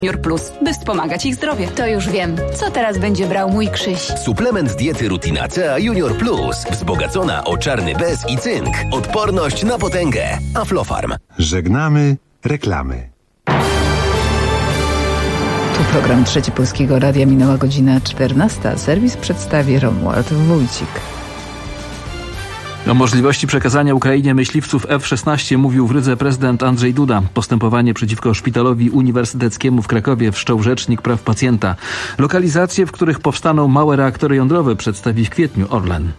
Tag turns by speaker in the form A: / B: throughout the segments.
A: Junior Plus, by wspomagać ich zdrowie.
B: To już wiem, co teraz będzie brał mój Krzyś.
C: Suplement diety Rutinacea Junior Plus. Wzbogacona o czarny bez i cynk. Odporność na potęgę. Aflofarm.
D: Żegnamy reklamy.
E: Tu program Trzeci Polskiego Radia, minęła godzina 14. Serwis przedstawi Romuald Wójcik.
F: O możliwości przekazania Ukrainie myśliwców F-16 mówił w Rydze prezydent Andrzej Duda. Postępowanie przeciwko szpitalowi uniwersyteckiemu w Krakowie wszczął Rzecznik Praw Pacjenta. Lokalizacje, w których powstaną małe reaktory jądrowe, przedstawi w kwietniu Orlen.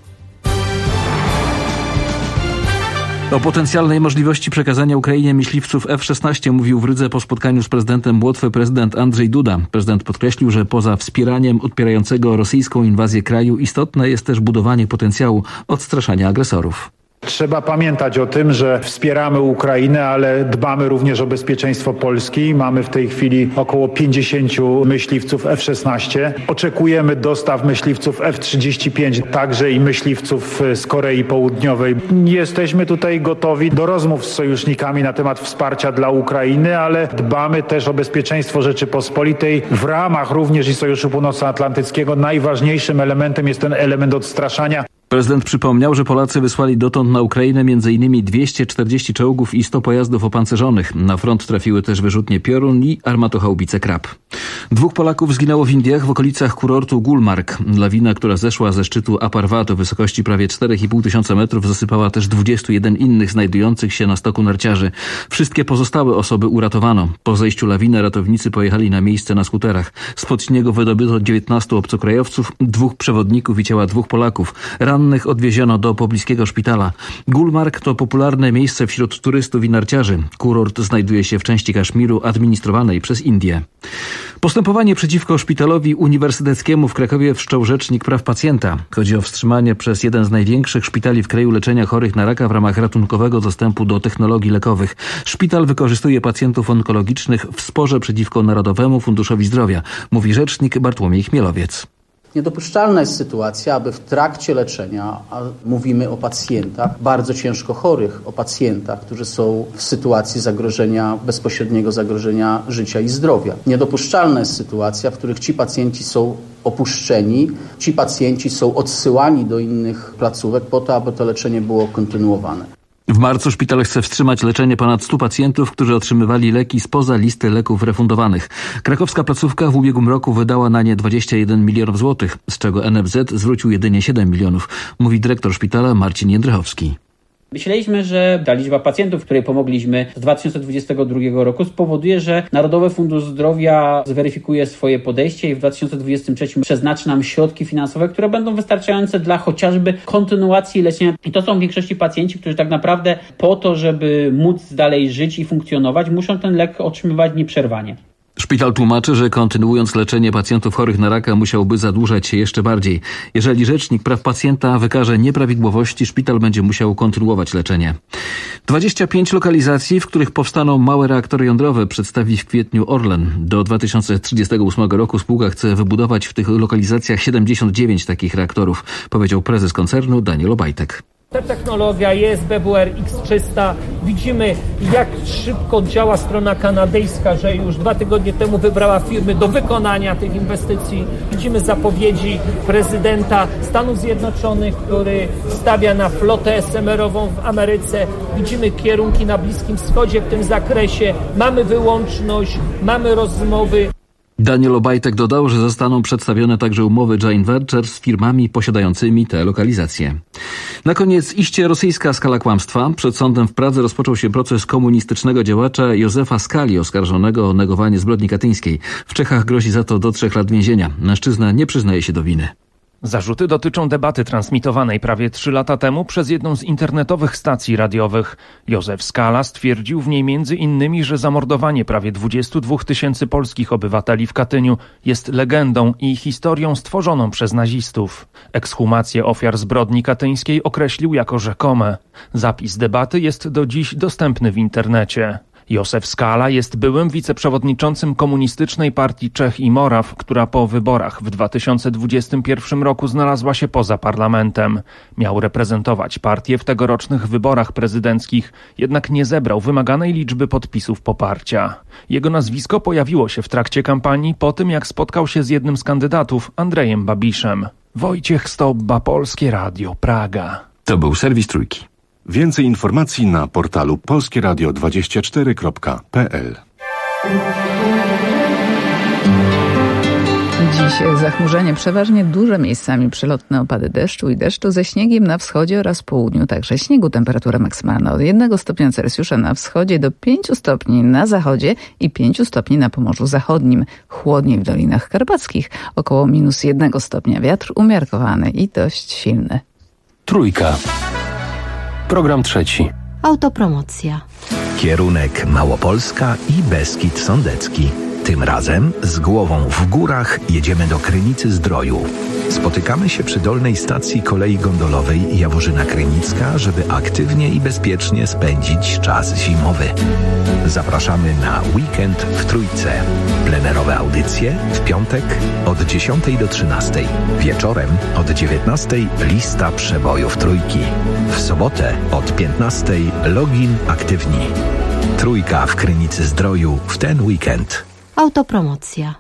F: O potencjalnej możliwości przekazania Ukrainie myśliwców F-16 mówił w Rydze po spotkaniu z prezydentem Łotwy prezydent Andrzej Duda. Prezydent podkreślił, że poza wspieraniem odpierającego rosyjską inwazję kraju istotne jest też budowanie potencjału odstraszania agresorów.
G: Trzeba pamiętać o tym, że wspieramy Ukrainę, ale dbamy również o bezpieczeństwo Polski. Mamy w tej chwili około 50 myśliwców F-16. Oczekujemy dostaw myśliwców F-35, także i myśliwców z Korei Południowej. Jesteśmy tutaj gotowi do rozmów z sojusznikami na temat wsparcia dla Ukrainy, ale dbamy też o bezpieczeństwo Rzeczypospolitej. W ramach również i Sojuszu Północnoatlantyckiego najważniejszym elementem jest ten element odstraszania.
F: Prezydent przypomniał, że Polacy wysłali dotąd na Ukrainę m.in. 240 czołgów i 100 pojazdów opancerzonych. Na front trafiły też wyrzutnie Piorun i armatochaubice Krab. 2 Polaków zginęło w Indiach w okolicach kurortu Gulmarg. Lawina, która zeszła ze szczytu Aparvat o wysokości prawie 4,5 tysiąca metrów, zasypała też 21 innych znajdujących się na stoku narciarzy. Wszystkie pozostałe osoby uratowano. Po zejściu lawiny ratownicy pojechali na miejsce na skuterach. Spod śniegu wydobyto 19 obcokrajowców, 2 przewodników i ciała 2 Polaków. Rannych odwieziono do pobliskiego szpitala. Gulmarg to popularne miejsce wśród turystów i narciarzy. Kurort znajduje się w części Kaszmiru administrowanej przez Indię. Postępowanie przeciwko szpitalowi uniwersyteckiemu w Krakowie wszczął Rzecznik Praw Pacjenta. Chodzi o wstrzymanie przez jeden z największych szpitali w kraju leczenia chorych na raka w ramach ratunkowego dostępu do technologii lekowych. Szpital wykorzystuje pacjentów onkologicznych w sporze przeciwko Narodowemu Funduszowi Zdrowia, mówi rzecznik Bartłomiej Chmielowiec.
H: Niedopuszczalna jest sytuacja, aby w trakcie leczenia, a mówimy o pacjentach bardzo ciężko chorych, o pacjentach, którzy są w sytuacji zagrożenia, bezpośredniego zagrożenia życia i zdrowia. Niedopuszczalna jest sytuacja, w których ci pacjenci są opuszczeni, ci pacjenci są odsyłani do innych placówek po to, aby to leczenie było kontynuowane.
F: W marcu szpital chce wstrzymać leczenie ponad 100 pacjentów, którzy otrzymywali leki spoza listy leków refundowanych. Krakowska placówka w ubiegłym roku wydała na nie 21 milionów złotych, z czego NFZ zwrócił jedynie 7 milionów, mówi dyrektor szpitala Marcin Jędrychowski.
I: Myśleliśmy, że ta liczba pacjentów, której pomogliśmy z 2022 roku spowoduje, że Narodowy Fundusz Zdrowia zweryfikuje swoje podejście i w 2023 przeznaczy nam środki finansowe, które będą wystarczające dla chociażby kontynuacji leczenia. I to są w większości pacjenci, którzy tak naprawdę po to, żeby móc dalej żyć i funkcjonować, muszą ten lek otrzymywać nieprzerwanie.
F: Szpital tłumaczy, że kontynuując leczenie pacjentów chorych na raka musiałby zadłużać się jeszcze bardziej. Jeżeli Rzecznik Praw Pacjenta wykaże nieprawidłowości, szpital będzie musiał kontynuować leczenie. 25 lokalizacji, w których powstaną małe reaktory jądrowe, przedstawi w kwietniu Orlen. Do 2038 roku spółka chce wybudować w tych lokalizacjach 79 takich reaktorów, powiedział prezes koncernu Daniel Obajtek.
J: Ta technologia jest BWR X300. Widzimy, jak szybko działa strona kanadyjska, że już 2 tygodnie temu wybrała firmy do wykonania tych inwestycji. Widzimy zapowiedzi prezydenta Stanów Zjednoczonych, który stawia na flotę SMR-ową w Ameryce. Widzimy kierunki na Bliskim Wschodzie w tym zakresie. Mamy wyłączność, mamy rozmowy.
F: Daniel Obajtek dodał, że zostaną przedstawione także umowy joint venture z firmami posiadającymi te lokalizacje. Na koniec iście rosyjska skala kłamstwa. Przed sądem w Pradze rozpoczął się proces komunistycznego działacza Józefa Skali, oskarżonego o negowanie zbrodni katyńskiej. W Czechach grozi za to do 3 lat więzienia. Mężczyzna nie przyznaje się do winy.
K: Zarzuty dotyczą debaty transmitowanej prawie 3 lata temu przez jedną z internetowych stacji radiowych. Józef Skala stwierdził w niej m.in., że zamordowanie prawie 22 000 polskich obywateli w Katyniu jest legendą i historią stworzoną przez nazistów. Ekshumację ofiar zbrodni katyńskiej określił jako rzekome. Zapis debaty jest do dziś dostępny w internecie. Józef Skala jest byłym wiceprzewodniczącym Komunistycznej Partii Czech i Moraw, która po wyborach w 2021 roku znalazła się poza parlamentem. Miał reprezentować partię w tegorocznych wyborach prezydenckich, jednak nie zebrał wymaganej liczby podpisów poparcia. Jego nazwisko pojawiło się w trakcie kampanii po tym, jak spotkał się z jednym z kandydatów, Andrejem Babiszem. Wojciech Stobba, Polskie Radio, Praga.
F: To był serwis Trójki.
D: Więcej informacji na portalu polskieradio24.pl.
E: Dziś zachmurzenie, przeważnie duże, miejscami przelotne opady deszczu i deszczu ze śniegiem na wschodzie oraz południu, także śniegu. Temperatura maksymalna od 1 stopnia Celsjusza na wschodzie do 5 stopni na zachodzie i 5 stopni na Pomorzu Zachodnim. Chłodniej w Dolinach Karpackich, około -1 stopnia. Wiatr umiarkowany i dość silny.
C: Trójka. Program trzeci.
L: Autopromocja.
C: Kierunek Małopolska i Beskid Sądecki. Tym razem z głową w górach jedziemy do Krynicy-Zdroju. Spotykamy się przy dolnej stacji kolei gondolowej Jaworzyna Krynicka, żeby aktywnie i bezpiecznie spędzić czas zimowy. Zapraszamy na weekend w Trójce. Plenerowe audycje w piątek od 10 do 13. Wieczorem od 19 lista przebojów Trójki. W sobotę od 15 login aktywni. Trójka w Krynicy-Zdroju w ten weekend.
L: Autopromocja.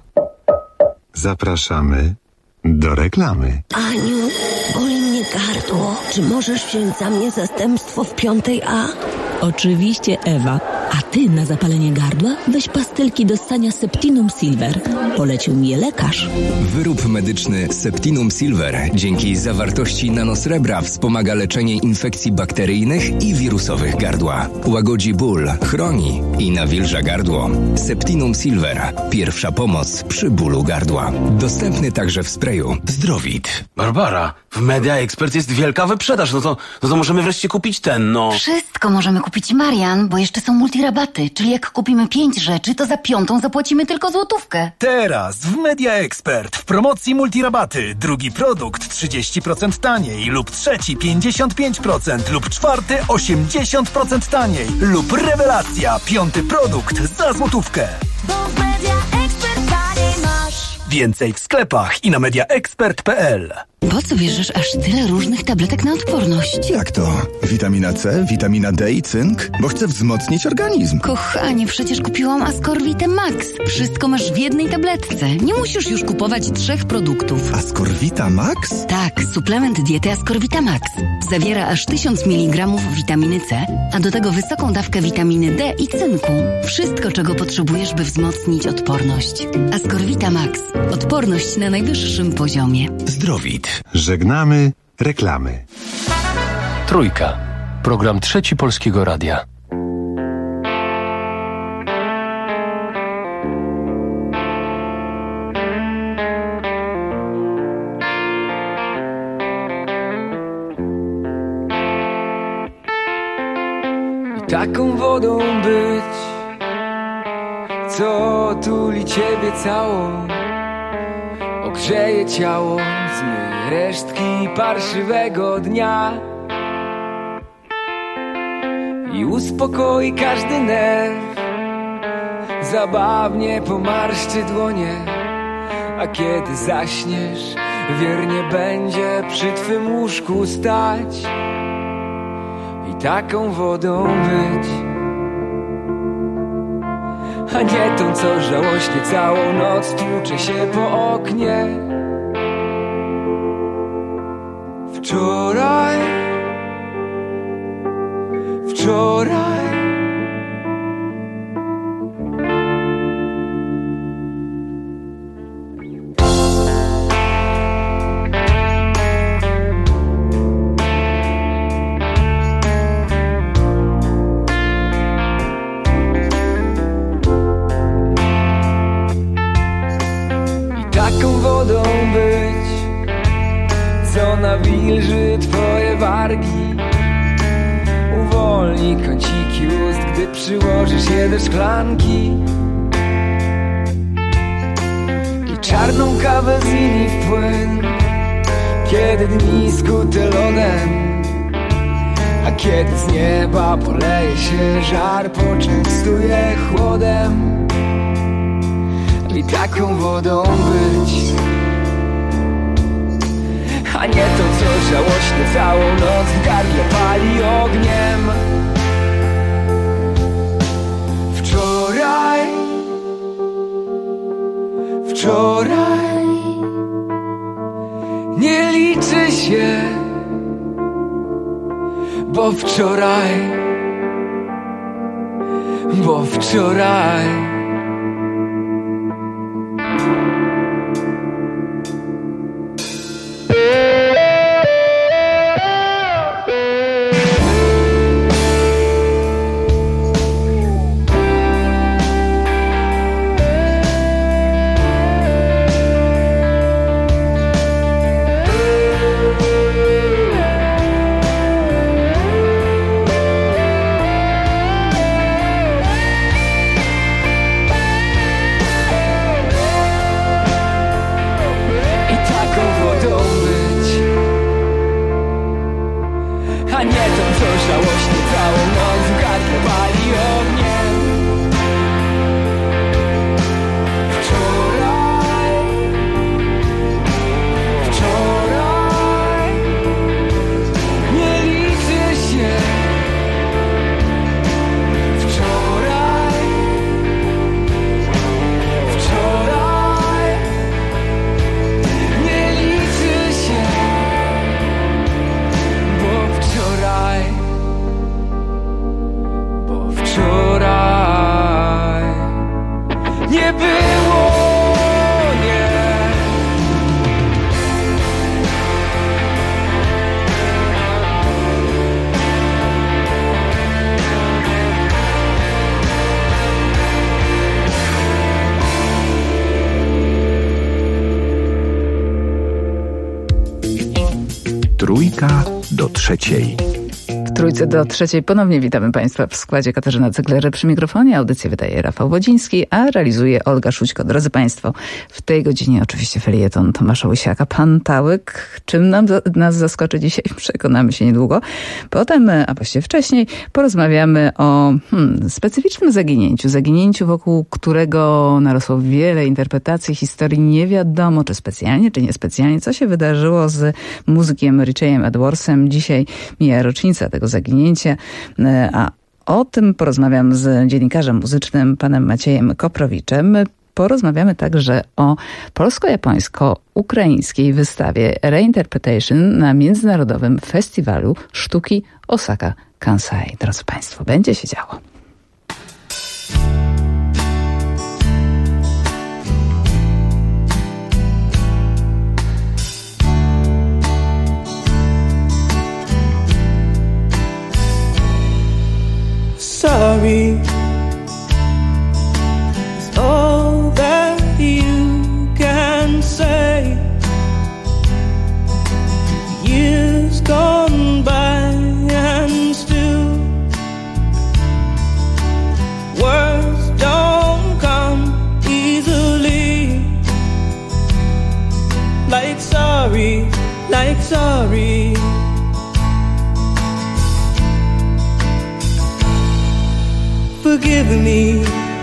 D: Zapraszamy do reklamy.
M: Aniu, boli mnie gardło. Czy możesz wziąć za mnie zastępstwo w 5A?
N: Oczywiście, Ewa. A ty na zapalenie gardła weź pastylki do ssania Septinum Silver. Polecił mi je lekarz.
O: Wyrób medyczny Septinum Silver dzięki zawartości nanosrebra wspomaga leczenie infekcji bakteryjnych i wirusowych gardła. Łagodzi ból, chroni i nawilża gardło. Septinum Silver. Pierwsza pomoc przy bólu gardła. Dostępny także w sprayu Zdrowit.
P: Barbara, w Media Expert jest wielka wyprzedaż. No to możemy wreszcie kupić ten,
Q: Wszystko możemy kupić, Marian, bo jeszcze są multirabaty, czyli jak kupimy 5 rzeczy, to za 5 zapłacimy tylko złotówkę.
R: Teraz w Media Expert w promocji multirabaty. Drugi produkt 30% taniej lub trzeci 55% lub czwarty 80% taniej lub rewelacja, 5. produkt za złotówkę.
M: Bo w Media Expert taniej masz.
R: Więcej w sklepach i na mediaexpert.pl.
Q: Po co bierzesz aż tyle różnych tabletek na odporność?
S: Jak to? Witamina C, witamina D i cynk? Bo chcę wzmocnić organizm.
Q: Kochanie, przecież kupiłam Ascorvitę Max. Wszystko masz w jednej tabletce. Nie musisz już kupować 3 produktów.
S: Ascorvita Max?
Q: Tak, suplement diety Ascorvita Max. Zawiera aż 1000 mg witaminy C, a do tego wysoką dawkę witaminy D i cynku. Wszystko, czego potrzebujesz, by wzmocnić odporność. Ascorvita Max. Odporność na najwyższym poziomie.
O: Zdrowit.
D: Żegnamy reklamy.
C: Trójka. Program trzeci Polskiego Radia.
T: I taką wodą być, co otuli ciebie całą, ogrzeje ciało, zmyje resztki parszywego dnia i uspokoi każdy nerw, zabawnie pomarszczy dłonie, a kiedy zaśniesz, wiernie będzie przy twym łóżku stać i taką wodą być, a nie tą, co żałośnie całą noc tłucze się po oknie. Wczoraj wodą być, co nawilży twoje wargi, uwolni kąciki ust, gdy przyłożysz je do szklanki i czarną kawę zmieni w płyn, kiedy dni skute lodem A kiedy z nieba poleje się żar, poczęstuje chłodem i taką wodą być. A nie to, co żałośnie całą noc w gardle pali ogniem. Wczoraj nie liczy się, bo wczoraj nie było, nie.
C: Trójka do trzeciej.
E: W Trójce do trzeciej ponownie witamy Państwa w składzie. Katarzyna Cegler przy mikrofonie. Audycję wydaje Rafał Wodziński, a realizuje Olga Szućko. Drodzy Państwo, w tej godzinie oczywiście felieton Tomasza Łysiaka. Pan Tałyk, czym nas zaskoczy dzisiaj? Przekonamy się niedługo. Potem, a właściwie wcześniej, porozmawiamy o specyficznym zaginięciu, wokół którego narosło wiele interpretacji historii. Nie wiadomo, czy specjalnie, czy niespecjalnie, co się wydarzyło z muzykiem Richeyem Edwardsem. Dzisiaj mija rocznica tego zaginięcia, a o tym porozmawiam z dziennikarzem muzycznym, panem Maciejem Koprowiczem. Porozmawiamy także o polsko-japońsko-ukraińskiej wystawie Reinterpretation na Międzynarodowym Festiwalu Sztuki Osaka Kansai. Drodzy Państwo, będzie się działo.
U: Sorry is all that you can say. Years gone by and still words don't come easily. Like sorry, like sorry. Forgive me,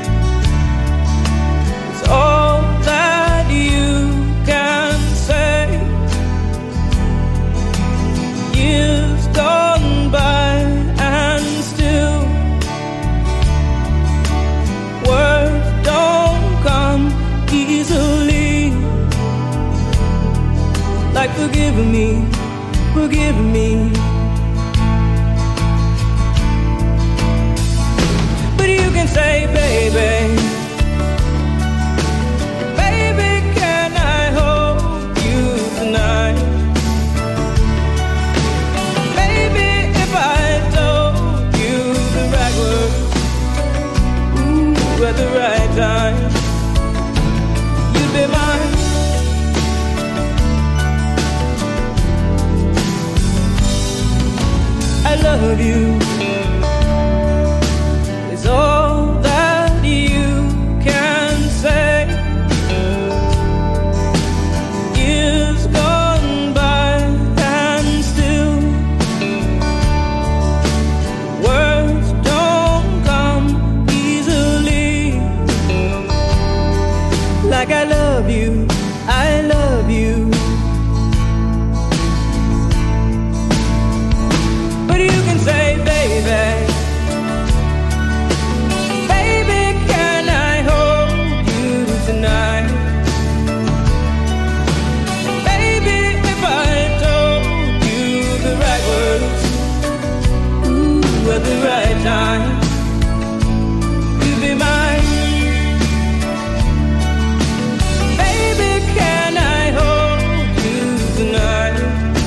U: it's all that you can say. Years gone by and still words don't come easily. Like forgive me, forgive me. Say, baby, baby, can I hold you tonight? Maybe if I told you the right words, ooh, at the right time, you'd be mine. like I love you, I love you. But you can say, baby, baby, can I hold you tonight? Baby, if I told you the right words, ooh, at the right time, you'd be mine. Baby, can I hold you tonight?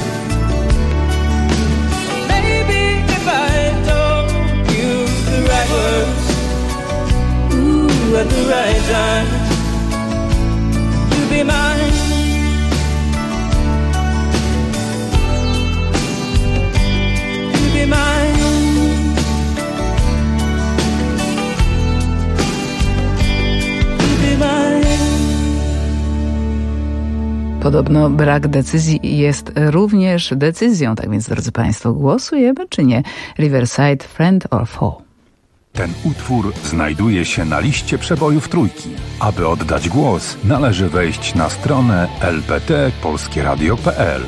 U: Baby, if I told you the right words, ooh, at the right time, you'd be mine. You'd be mine.
E: Podobno brak decyzji jest również decyzją. Tak więc, drodzy Państwo, głosujemy czy nie? Riverside, Friend or Foe.
A: Ten utwór znajduje się na liście przebojów Trójki. Aby oddać głos, należy wejść na stronę lpt.polskieradio.pl.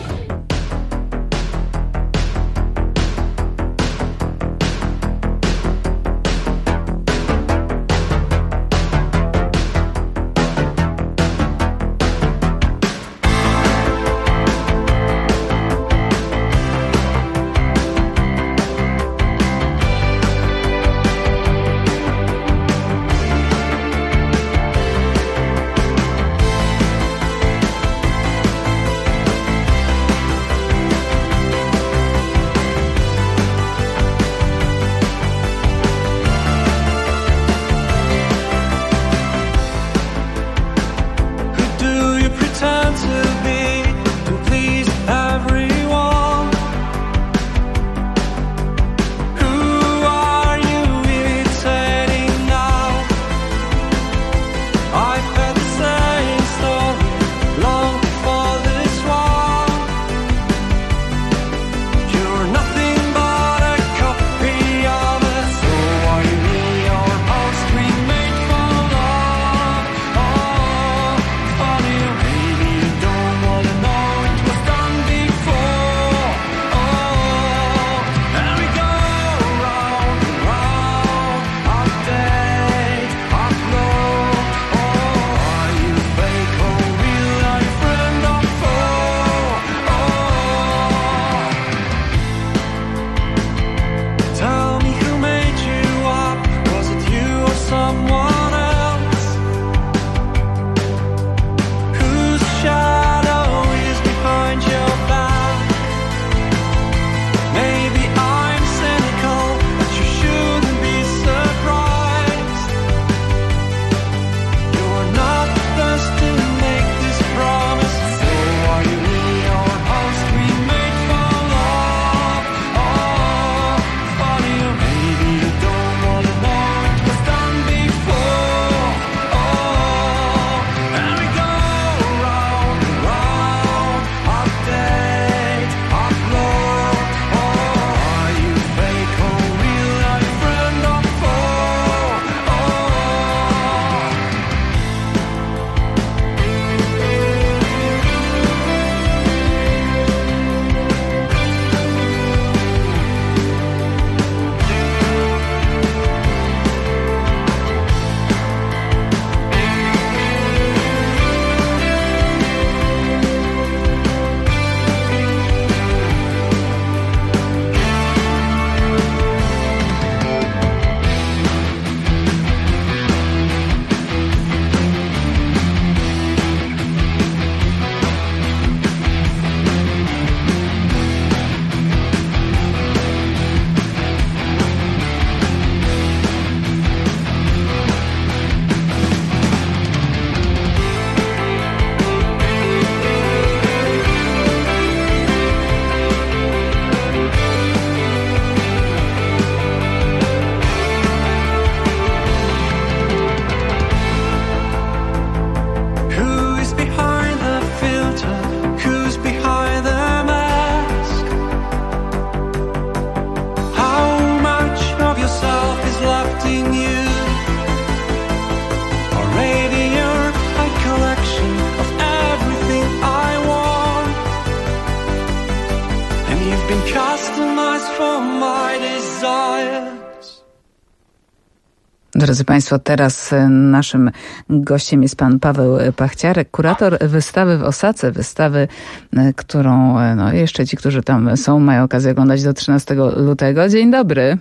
E: Drodzy Państwo, teraz naszym gościem jest pan Paweł Pachciarek, kurator wystawy w Osace, wystawy, którą jeszcze ci, którzy tam są, mają okazję oglądać do 13 lutego. Dzień dobry.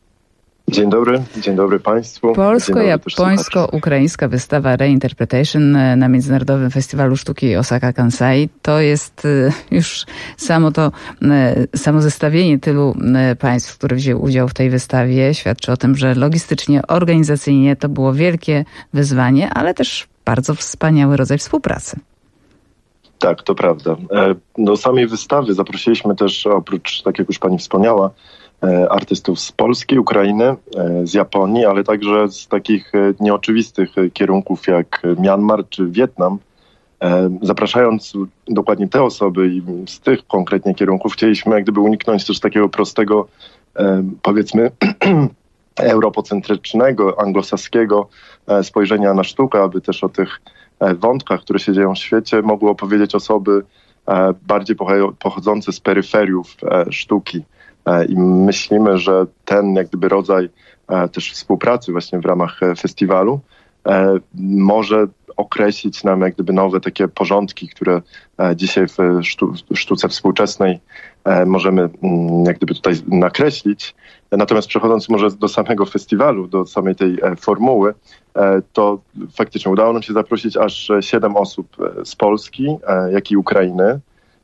B: Dzień dobry Państwu.
E: Polsko-japońsko-ukraińska wystawa Reinterpretation na Międzynarodowym Festiwalu Sztuki Osaka Kansai. To jest już samo zestawienie tylu państw, które wzięły udział w tej wystawie, świadczy o tym, że logistycznie, organizacyjnie to było wielkie wyzwanie, ale też bardzo wspaniały rodzaj współpracy.
B: Tak, to prawda. Do samej wystawy zaprosiliśmy też, oprócz, tak jak już pani wspomniała, artystów z Polski, Ukrainy, z Japonii, ale także z takich nieoczywistych kierunków jak Myanmar czy Wietnam. Zapraszając dokładnie te osoby i z tych konkretnie kierunków chcieliśmy jak gdyby uniknąć też takiego prostego, powiedzmy, europocentrycznego, anglosaskiego spojrzenia na sztukę, aby też o tych wątkach, które się dzieją w świecie, mogły opowiedzieć osoby bardziej pochodzące z peryferiów sztuki. I myślimy, że ten jak gdyby rodzaj też współpracy właśnie w ramach festiwalu może określić nam jak gdyby nowe takie porządki, które dzisiaj w sztuce współczesnej możemy jak gdyby tutaj nakreślić. Natomiast przechodząc może do samego festiwalu, do samej tej formuły, to faktycznie udało nam się zaprosić aż 7 osób z Polski, jak i Ukrainy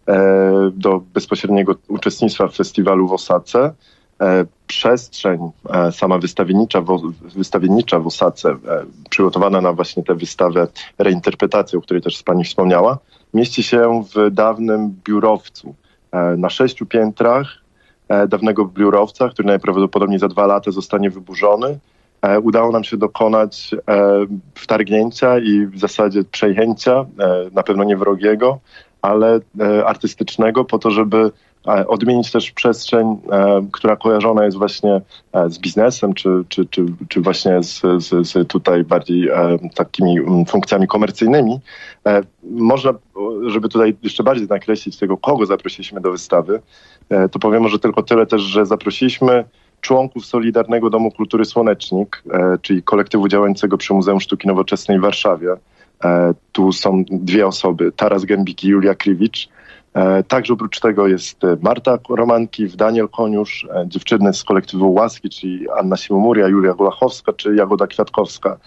B: do bezpośredniego uczestnictwa w festiwalu w Osace. Przestrzeń sama wystawiennicza w Osace, przygotowana na właśnie tę wystawę reinterpretacji, o której też pani wspomniała, mieści się w dawnym biurowcu na 6 piętrach dawnego biurowca, który najprawdopodobniej za 2 lata zostanie wyburzony. Udało nam się dokonać wtargnięcia i w zasadzie przejęcia, na pewno nie wrogiego, ale artystycznego, po to, żeby odmienić też przestrzeń, która kojarzona jest właśnie z biznesem, czy właśnie z tutaj bardziej takimi funkcjami komercyjnymi. Można, żeby tutaj jeszcze bardziej nakreślić tego, kogo zaprosiliśmy do wystawy, to powiem może tylko tyle też, że zaprosiliśmy członków Solidarnego Domu Kultury Słonecznik, czyli kolektywu działającego przy Muzeum Sztuki Nowoczesnej w Warszawie. Tu są 2 osoby, Taras Gębik i Julia Kriwicz. Także oprócz tego jest Marta Romankiw, Daniel Koniusz, dziewczyny z kolektywu Łaski, czyli Anna Siłomuria, Julia Golachowska czy Jagoda Kwiatkowska.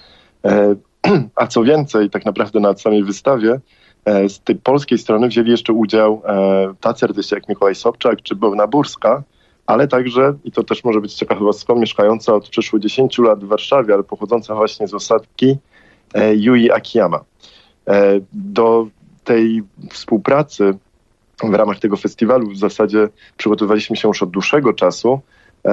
B: A co więcej, tak naprawdę na samej wystawie z tej polskiej strony wzięli jeszcze udział tacy artyści jak Mikołaj Sobczak czy Bożena Burska, ale także, i to też może być ciekawostką, mieszkająca od przeszło 10 lat w Warszawie, ale pochodząca właśnie z Osaki, Yui Akiyama. Do tej współpracy w ramach tego festiwalu w zasadzie przygotowaliśmy się już od dłuższego czasu.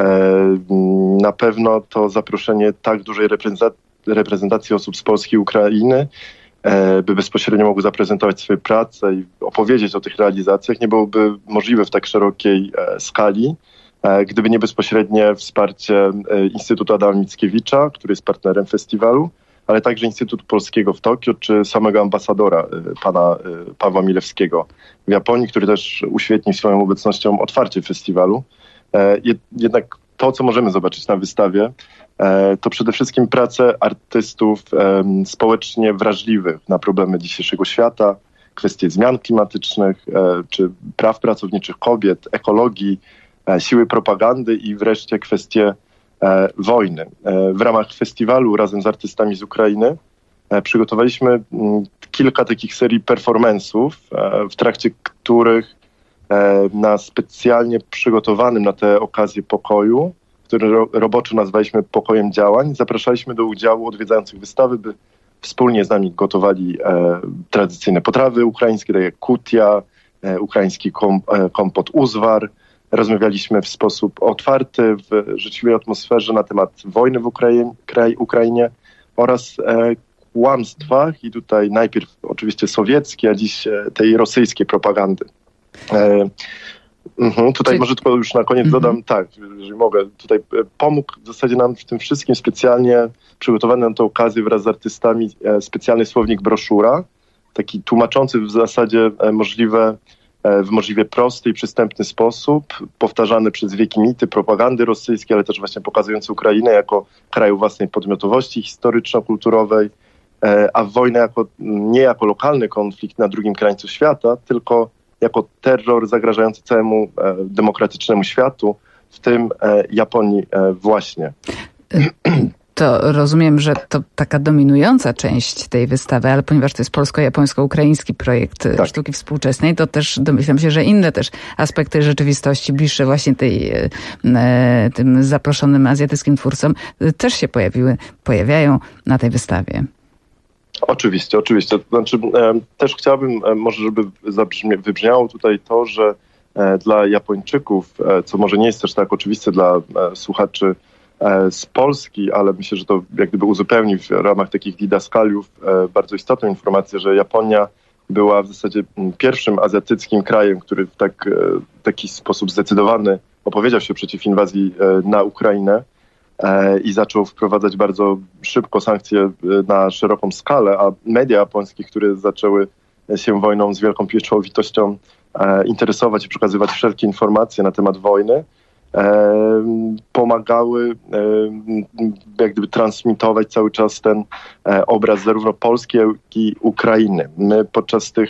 B: Na pewno to zaproszenie tak dużej reprezentacji osób z Polski i Ukrainy, by bezpośrednio mogły zaprezentować swoje prace i opowiedzieć o tych realizacjach, nie byłoby możliwe w tak szerokiej skali, gdyby nie bezpośrednie wsparcie Instytutu Adama Mickiewicza, który jest partnerem festiwalu, ale także Instytutu Polskiego w Tokio, czy samego ambasadora, pana Pawła Milewskiego w Japonii, który też uświetnił swoją obecnością otwarcie festiwalu. Jednak to, co możemy zobaczyć na wystawie, to przede wszystkim prace artystów społecznie wrażliwych na problemy dzisiejszego świata, kwestie zmian klimatycznych, czy praw pracowniczych kobiet, ekologii, siły propagandy i wreszcie kwestie wojny. W ramach festiwalu razem z artystami z Ukrainy przygotowaliśmy kilka takich serii performance'ów, w trakcie których na specjalnie przygotowanym na tę okazję pokoju, który roboczo nazwaliśmy pokojem działań, zapraszaliśmy do udziału odwiedzających wystawy, by wspólnie z nami gotowali tradycyjne potrawy ukraińskie, tak jak kutia, ukraiński kompot uzwar. Rozmawialiśmy w sposób otwarty, w życzliwej atmosferze na temat wojny w Ukrainie oraz kłamstwach i tutaj najpierw oczywiście sowieckiej, a dziś tej rosyjskiej propagandy. Tutaj może tylko już na koniec dodam, tak, jeżeli mogę, tutaj pomógł w zasadzie nam w tym wszystkim specjalnie przygotowany na tę okazję wraz z artystami specjalny słownik broszura, taki tłumaczący w zasadzie możliwe w możliwie prosty i przystępny sposób, powtarzane przez wieki mity propagandy rosyjskiej, ale też właśnie pokazujące Ukrainę jako kraju własnej podmiotowości historyczno-kulturowej, a wojnę nie jako lokalny konflikt na drugim krańcu świata, tylko jako terror zagrażający całemu demokratycznemu światu, w tym Japonii właśnie.
E: To rozumiem, że to taka dominująca część tej wystawy, ale ponieważ to jest polsko-japońsko-ukraiński projekt sztuki współczesnej, to też domyślam się, że inne też aspekty rzeczywistości bliższe właśnie tym zaproszonym azjatyckim twórcom też się pojawiają na tej wystawie.
B: Oczywiście. To znaczy, też chciałbym może, żeby wybrzmiało tutaj to, że dla Japończyków, co może nie jest też tak oczywiste dla słuchaczy z Polski, ale myślę, że to jak gdyby uzupełni w ramach takich didaskaliów bardzo istotną informację, że Japonia była w zasadzie pierwszym azjatyckim krajem, który w taki sposób zdecydowany opowiedział się przeciw inwazji na Ukrainę i zaczął wprowadzać bardzo szybko sankcje na szeroką skalę, a media japońskie, które zaczęły się wojną z wielką pieczołowitością interesować i przekazywać wszelkie informacje na temat wojny, pomagały jak gdyby transmitować cały czas ten obraz zarówno Polski, jak i Ukrainy. My podczas tych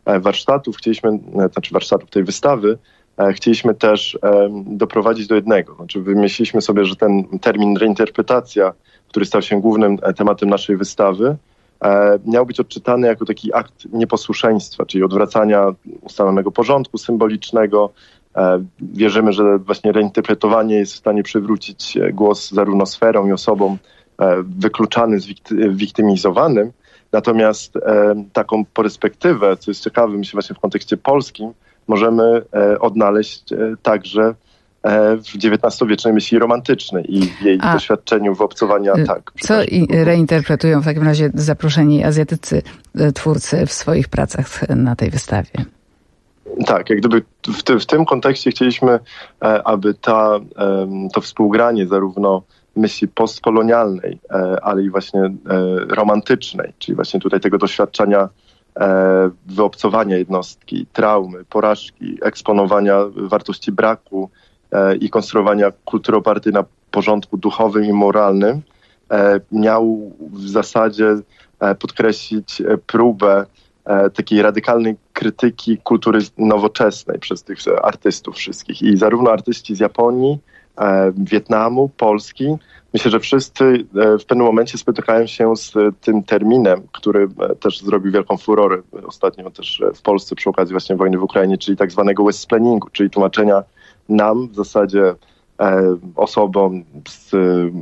B: warsztatów tej wystawy chcieliśmy też doprowadzić do jednego. Znaczy wymyśliliśmy sobie, że ten termin reinterpretacja, który stał się głównym tematem naszej wystawy, miał być odczytany jako taki akt nieposłuszeństwa, czyli odwracania ustalonego porządku symbolicznego. Wierzymy, że właśnie reinterpretowanie jest w stanie przywrócić głos zarówno sferom i osobom wykluczanym, wiktymizowanym. Natomiast taką perspektywę, co jest ciekawe, myślę właśnie w kontekście polskim, możemy odnaleźć także w XIX-wiecznej myśli romantycznej i w jej doświadczeniu woobcowania.
E: Co reinterpretują w takim razie zaproszeni azjatycy twórcy w swoich pracach na tej wystawie?
B: Tak, jak gdyby w tym kontekście chcieliśmy, aby to współgranie zarówno myśli postkolonialnej, ale i właśnie romantycznej, czyli właśnie tutaj tego doświadczenia wyobcowania jednostki, traumy, porażki, eksponowania wartości braku i konstruowania kultury opartej na porządku duchowym i moralnym, miał w zasadzie podkreślić próbę takiej radykalnej krytyki kultury nowoczesnej przez tych artystów wszystkich. I zarówno artyści z Japonii, Wietnamu, Polski, myślę, że wszyscy w pewnym momencie spotykają się z tym terminem, który też zrobił wielką furorę ostatnio też w Polsce przy okazji właśnie wojny w Ukrainie, czyli tak zwanego westsplainingu, czyli tłumaczenia nam w zasadzie osobom z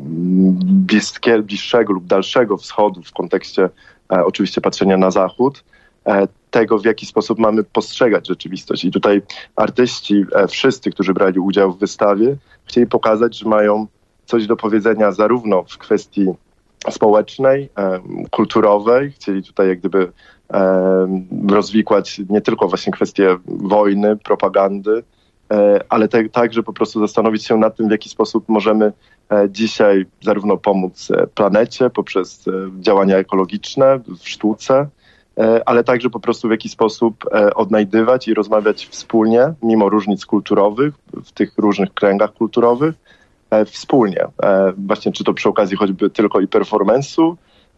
B: bliższego lub dalszego wschodu w kontekście oczywiście patrzenia na zachód, tego, w jaki sposób mamy postrzegać rzeczywistość. I tutaj artyści, wszyscy, którzy brali udział w wystawie, chcieli pokazać, że mają coś do powiedzenia zarówno w kwestii społecznej, kulturowej. Chcieli tutaj jak gdyby rozwikłać nie tylko właśnie kwestie wojny, propagandy, ale także po prostu zastanowić się nad tym, w jaki sposób możemy dzisiaj zarówno pomóc planecie poprzez działania ekologiczne w sztuce, ale także po prostu w jaki sposób odnajdywać i rozmawiać wspólnie, mimo różnic kulturowych, w tych różnych kręgach kulturowych, wspólnie. Właśnie czy to przy okazji choćby tylko i performance'u,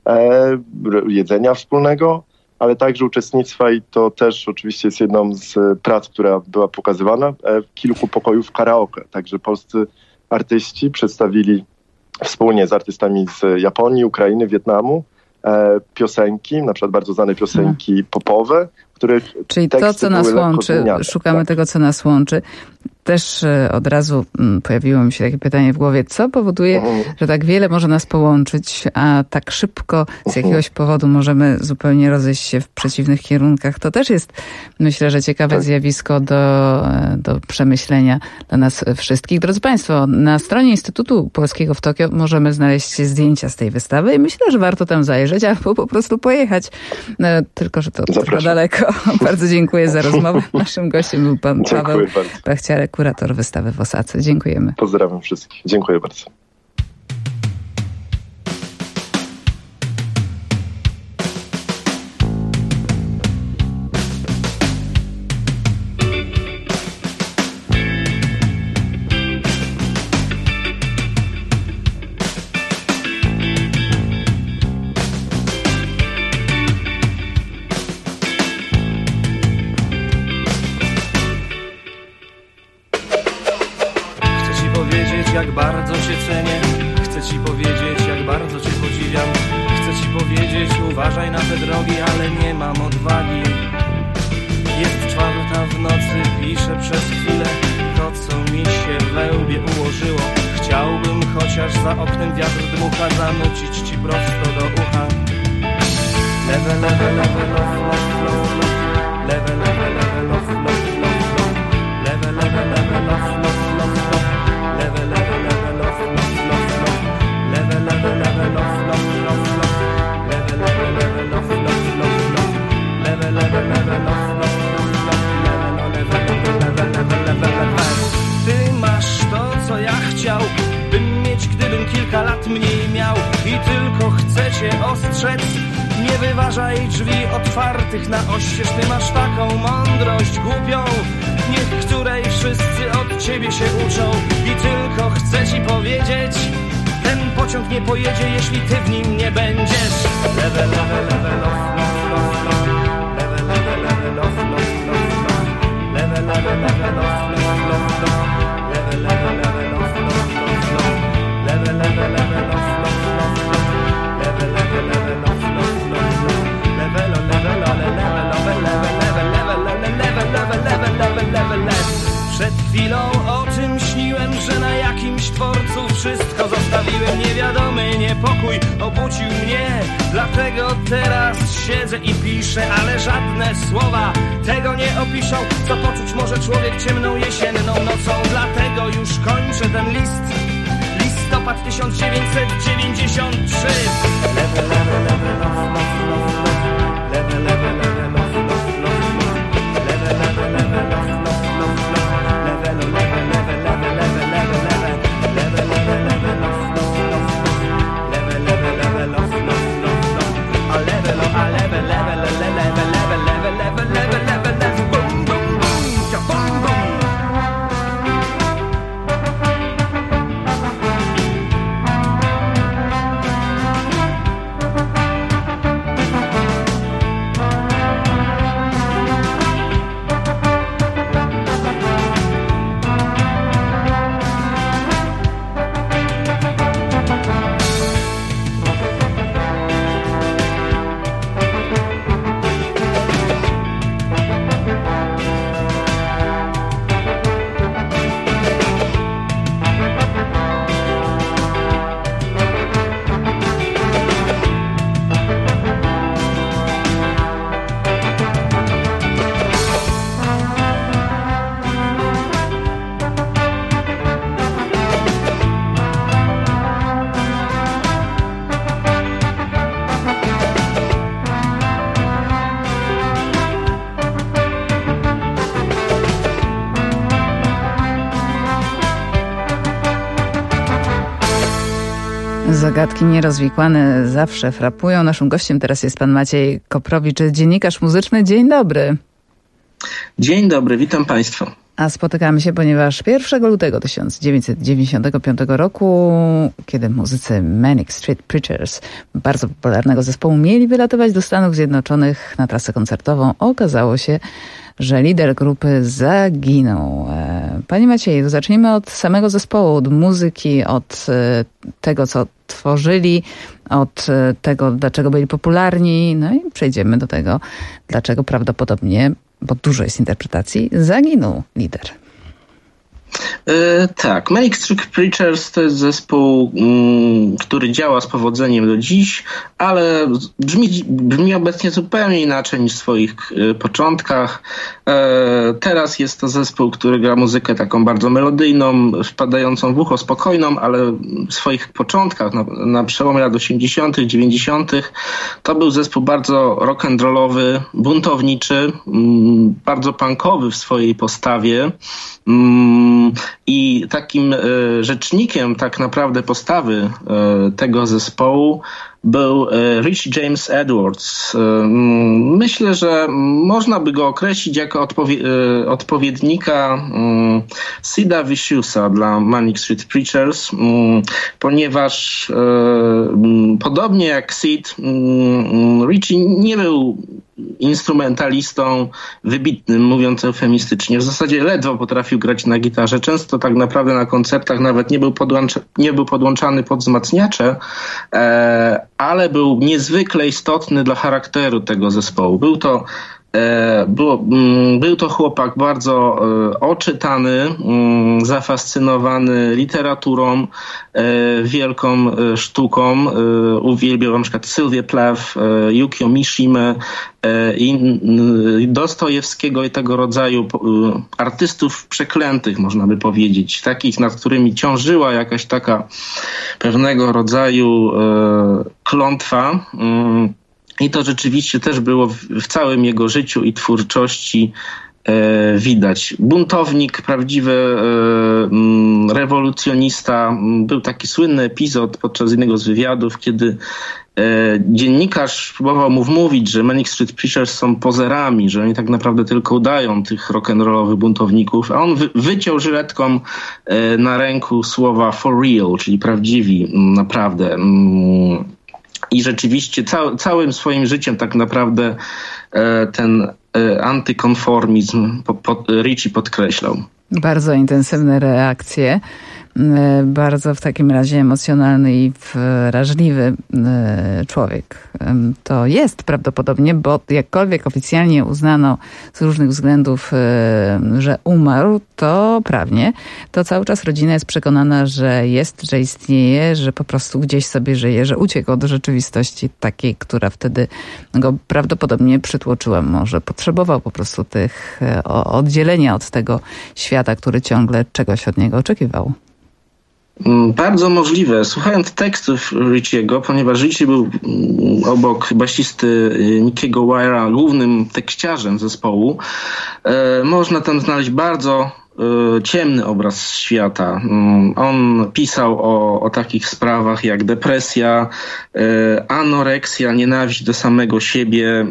B: jedzenia wspólnego, ale także uczestnictwa i to też oczywiście jest jedną z prac, która była pokazywana, kilku pokojów karaoke. Także polscy artyści przedstawili wspólnie z artystami z Japonii, Ukrainy, Wietnamu piosenki, na przykład bardzo znane piosenki popowe, których
E: czyli to, co nas łączy, szukamy tego, co nas łączy. Też od razu pojawiło mi się takie pytanie w głowie, co powoduje, że tak wiele może nas połączyć, a tak szybko z jakiegoś powodu możemy zupełnie rozejść się w przeciwnych kierunkach. To też jest, myślę, że ciekawe zjawisko do przemyślenia dla nas wszystkich. Drodzy Państwo, na stronie Instytutu Polskiego w Tokio możemy znaleźć zdjęcia z tej wystawy i myślę, że warto tam zajrzeć albo po prostu pojechać. Tylko, że to trochę daleko. Bardzo dziękuję za rozmowę. Naszym gościem był pan Paweł Bachciarek, kurator wystawy w Osace. Dziękujemy.
B: Pozdrawiam wszystkich. Dziękuję bardzo.
T: jak bardzo cię cenię. Chcę ci powiedzieć, jak bardzo cię podziwiam. Chcę ci powiedzieć, uważaj na te drogi, ale nie mam odwagi. Jest 4:00 w nocy, piszę przez chwilę to, co mi się we łbie ułożyło. Chciałbym chociaż za oknem wiatr dmucha, zanucić ci prosto do ucha. Lewe, lewe, lewe, lof, lof, lof, lof. Lewe, lewe, lewe, lof, lof, lof, lof. Lewe, lewe, lewe, lof, lof, lof, lof. Lewe, lewe, lewe, lof, lof, lof, lof. Lewe, lewe, lewe, lof, lof, lof, lof. Lewe, lewe, lewe, lof, lof, lof, lof. Lewe, lewe, lewe, lof, lof, lof, lof. Ty masz to, co ja chciałbym mieć, gdybym kilka lat mniej miał. I tylko chcę cię ostrzec, nie wyważaj drzwi otwartych na oścież. Ty masz taką mądrość głupią, niech której wszyscy od ciebie się uczą. I tylko chcę ci powiedzieć, ten pociąg nie pojedzie, jeśli ty w nim nie będziesz. Lewe, lewe, lewe, lof, lof, lof, lof. Lewe, lewe, lewe, lof, lof, lof, lof. Lewe, lewe, lewe, lof, lof, lof, lof. Lewe, lewe, lewe, lof, lof, lof, lof. Lewe, lewe, lewe, lof, lof, lof, lof. Lewe, lewe, lewe, lof, lof, lof, lof. Lewe, lewe, lewe, lewe, lewe, lewe, lewe. Przed chwilą o tym śniłem, że na jakimś dworcu wszystko zostawiłem. Niewiadomy niepokój obudził mnie, dlatego teraz siedzę i piszę. Ale żadne słowa tego nie opiszą, co poczuć może człowiek ciemną jesienną nocą. Dlatego już kończę ten list. Listopad 1993. Lewe, lewe, lewe, lof, lof, lof, lof. Lewe, lewe, lewe, lof, lof, lof, lof. Lewe, lewe, lewe, lof, lof, lof, lof. Lewe, lewe, lewe, lewe, lewe, lewe, lewe. Lewe, lewe, lewe, lof, lof, lof, lof. Lewe, lewe, lewe, lof, lof, lof, lof. A lewe, a lewe, lewe, lewe, lewe, lewe, lewe, lewe, lewe, lewe, lewe. Bum, bum, bum, ja, bum, bum.
E: Zagadki nierozwikłane zawsze frapują. Naszym gościem teraz jest pan Maciej Koprowicz, dziennikarz muzyczny. Dzień dobry.
G: Dzień dobry, witam państwa.
E: A spotykamy się, ponieważ 1 lutego 1995 roku, kiedy muzycy Manic Street Preachers, bardzo popularnego zespołu, mieli wylatować do Stanów Zjednoczonych na trasę koncertową, okazało się, że lider grupy zaginął. Panie Macieju, zacznijmy od samego zespołu, od muzyki, od tego, co tworzyli, od tego, dlaczego byli popularni, no i przejdziemy do tego, dlaczego prawdopodobnie, bo dużo jest interpretacji, zaginął lider.
G: Tak, Manic Street Preachers to jest zespół, który działa z powodzeniem do dziś, ale brzmi obecnie zupełnie inaczej niż w swoich początkach. Teraz jest to zespół, który gra muzykę taką bardzo melodyjną, wpadającą w ucho, spokojną, ale w swoich początkach, na przełomie lat 80., 90., to był zespół bardzo rock'n'rollowy, buntowniczy, bardzo punkowy w swojej postawie. I takim rzecznikiem tak naprawdę postawy tego zespołu był Richie James Edwards. Myślę, że można by go określić jako odpowiednika Sida Viciousa dla Manic Street Preachers, ponieważ podobnie jak Sid, Richie nie był instrumentalistą wybitnym, mówiąc eufemistycznie. W zasadzie ledwo potrafił grać na gitarze. Często tak naprawdę na koncertach nawet nie był podłączany pod wzmacniacze, ale był niezwykle istotny dla charakteru tego zespołu. Był to chłopak bardzo oczytany, zafascynowany literaturą, wielką sztuką. Uwielbiał na przykład Sylwię Plath, Yukio Mishimę i Dostojewskiego i tego rodzaju artystów przeklętych, można by powiedzieć. Takich, nad którymi ciążyła jakaś taka pewnego rodzaju klątwa. I to rzeczywiście też było w całym jego życiu i twórczości widać. Buntownik, prawdziwy rewolucjonista. Był taki słynny epizod podczas jednego z wywiadów, kiedy dziennikarz próbował mu wmówić, że Manic Street Preachers są pozerami, że oni tak naprawdę tylko udają tych rock'n'rollowych buntowników, a on wyciął żyletką na ręku słowa for real, czyli prawdziwi, naprawdę. I rzeczywiście całym swoim życiem tak naprawdę ten antykonformizm Richie podkreślał.
E: Bardzo intensywne reakcje. Bardzo w takim razie emocjonalny i wrażliwy człowiek. To jest prawdopodobnie, bo jakkolwiek oficjalnie uznano z różnych względów, że umarł, to prawnie, to cały czas rodzina jest przekonana, że jest, że istnieje, że po prostu gdzieś sobie żyje, że uciekł od rzeczywistości takiej, która wtedy go prawdopodobnie przytłoczyła. Może potrzebował po prostu oddzielenia od tego świata, który ciągle czegoś od niego oczekiwał.
G: Bardzo możliwe. Słuchając tekstów Richiego, ponieważ Richie był obok basisty Nickiego Wire'a głównym tekściarzem zespołu, można tam znaleźć bardzo ciemny obraz świata. On pisał o takich sprawach jak depresja, anoreksja, nienawiść do samego siebie,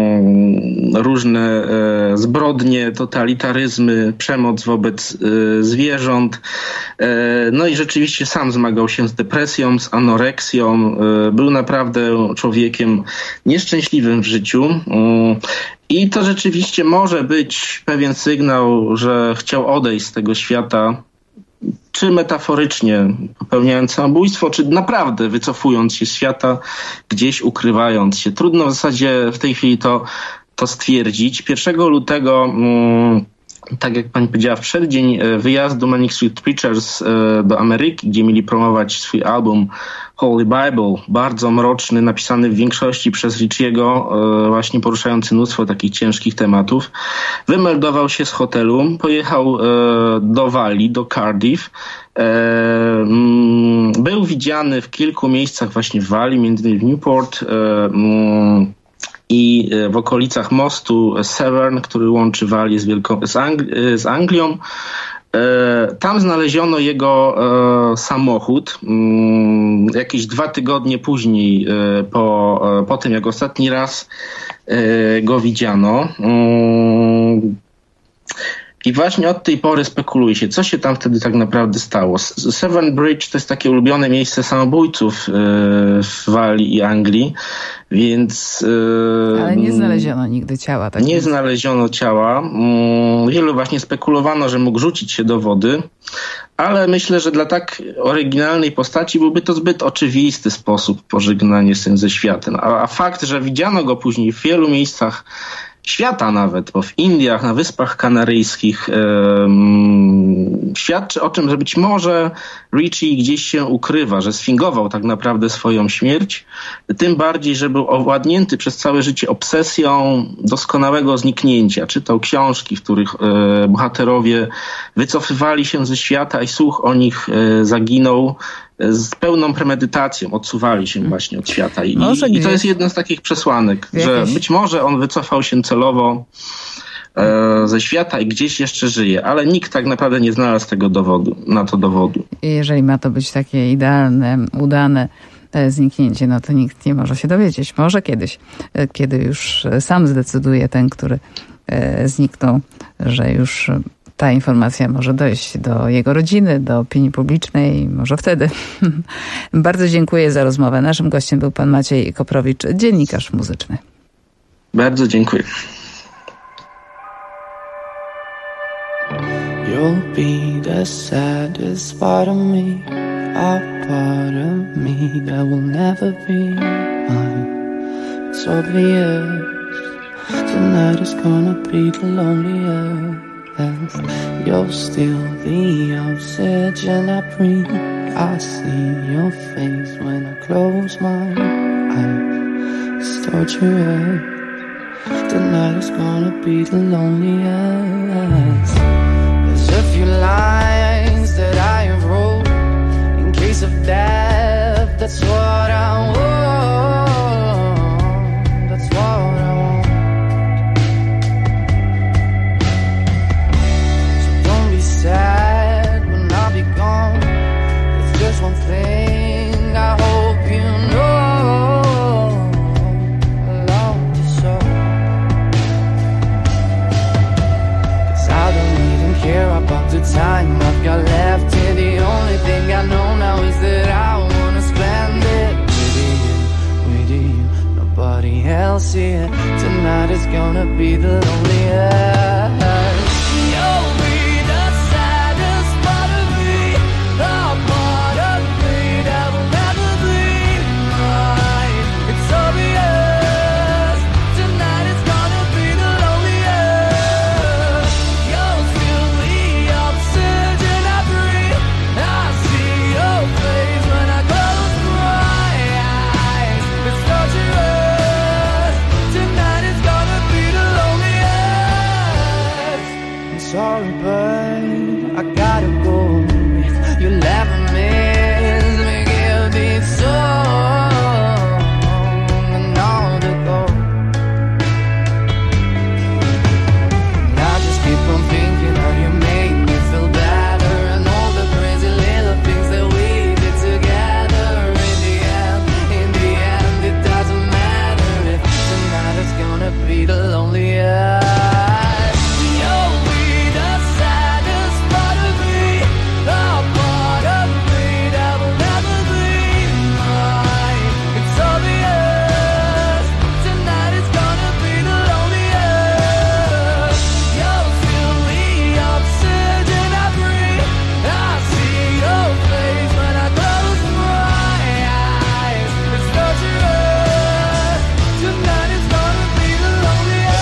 G: różne zbrodnie, totalitaryzmy, przemoc wobec zwierząt. No i rzeczywiście sam zmagał się z depresją, z anoreksją. Był naprawdę człowiekiem nieszczęśliwym w życiu. I to rzeczywiście może być pewien sygnał, że chciał odejść z tego świata, czy metaforycznie popełniając samobójstwo, czy naprawdę wycofując się z świata, gdzieś ukrywając się. Trudno w zasadzie w tej chwili to stwierdzić. 1 lutego, tak jak pani powiedziała, w przeddzień wyjazdu Manic Street Preachers do Ameryki, gdzie mieli promować swój album Holy Bible, bardzo mroczny, napisany w większości przez Richiego, właśnie poruszający mnóstwo takich ciężkich tematów. Wymeldował się z hotelu, pojechał do Walii, do Cardiff. Był widziany w kilku miejscach właśnie w Walii, między innymi w Newport i w okolicach mostu Severn, który łączy Walię z Anglią. Tam znaleziono jego samochód. Jakieś 2 tygodnie później, po tym jak ostatni raz go widziano. I właśnie od tej pory spekuluje się, co się tam wtedy tak naprawdę stało. Severn Bridge to jest takie ulubione miejsce samobójców w Walii i Anglii, więc...
E: Ale nie znaleziono nigdy ciała. Tak
G: nie znaleziono ciała. Wielu właśnie spekulowano, że mógł rzucić się do wody, ale myślę, że dla tak oryginalnej postaci byłby to zbyt oczywisty sposób pożegnania się ze światem. A fakt, że widziano go później w wielu miejscach świata nawet, bo w Indiach, na Wyspach Kanaryjskich, świadczy o tym, że być może Richie gdzieś się ukrywa, że sfingował tak naprawdę swoją śmierć, tym bardziej, że był owładnięty przez całe życie obsesją doskonałego zniknięcia. Czytał książki, w których bohaterowie wycofywali się ze świata i słuch o nich zaginął z pełną premedytacją, odsuwali się właśnie od świata. I to jest jedna z takich przesłanek, że być może on wycofał się celowo ze świata i gdzieś jeszcze żyje, ale nikt tak naprawdę nie znalazł tego dowodu.
E: I jeżeli ma to być takie idealne, udane zniknięcie, no to nikt nie może się dowiedzieć. Może kiedyś, kiedy już sam zdecyduje ten, który zniknął, że już ta informacja może dojść do jego rodziny, do opinii publicznej, może wtedy. Bardzo dziękuję za rozmowę. Naszym gościem był pan Maciej Koprowicz, dziennikarz muzyczny.
G: Bardzo dziękuję.
U: You'll be the saddest part of me, a part of me that will never be mine. It's obvious tonight is gonna be the loneliest. You're still the oxygen I breathe. I see your face when I close my eyes. It's torturous. Tonight is gonna be the loneliest. There's a few lines that I have wrote in case of death. That's what I want. That's what I want. So don't be sad when I'll be gone. There's just one thing I hope you know. I love you so. 'Cause I don't even care about the time I've got left here. The only thing I know now is that I wanna spend it with you, nobody else here. Tonight is gonna be the loneliest. You'll be the saddest part of me, the part of me that will never be mine. It's obvious. Tonight is gonna be the loneliest. You'll feel the oxygen I breathe. I see your face when I close my eyes. It's torturous. Tonight is gonna be the loneliest. I'm sorry, but I gotta go. If you'll ever miss me, give this song and all to go. And I just keep on thinking how you make me feel better, and all the crazy little things that we did together. In the end, it doesn't matter if tonight is gonna be the loneliest. You'll be the saddest part of me, the part of me that will never be mine. It's obvious. Tonight is gonna be the loneliest. You'll feel the oxygen I breathe. I see your face when I close my eyes. It's torturous. Tonight is gonna be the loneliest.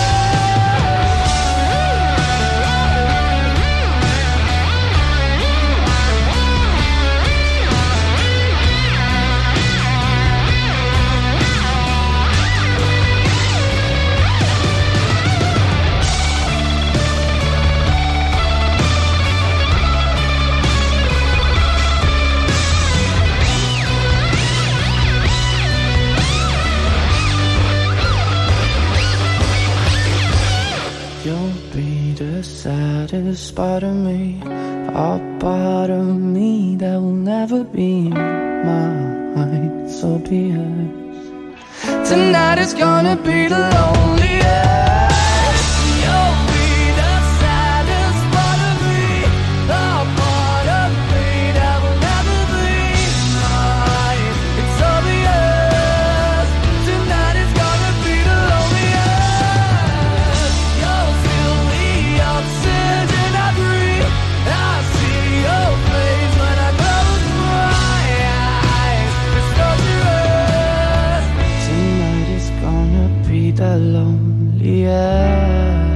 U: You'll be the saddest part of me, a part of me that will never be mine. It's obvious. Tonight is gonna be the loneliest. You'll be the saddest part of me, the part of me that will never be mine. It's obvious. Tonight is gonna be the loneliest. You'll feel the oxygen I breathe. I see your face when I close my eyes. It's torturous. Tonight is gonna be the loneliest.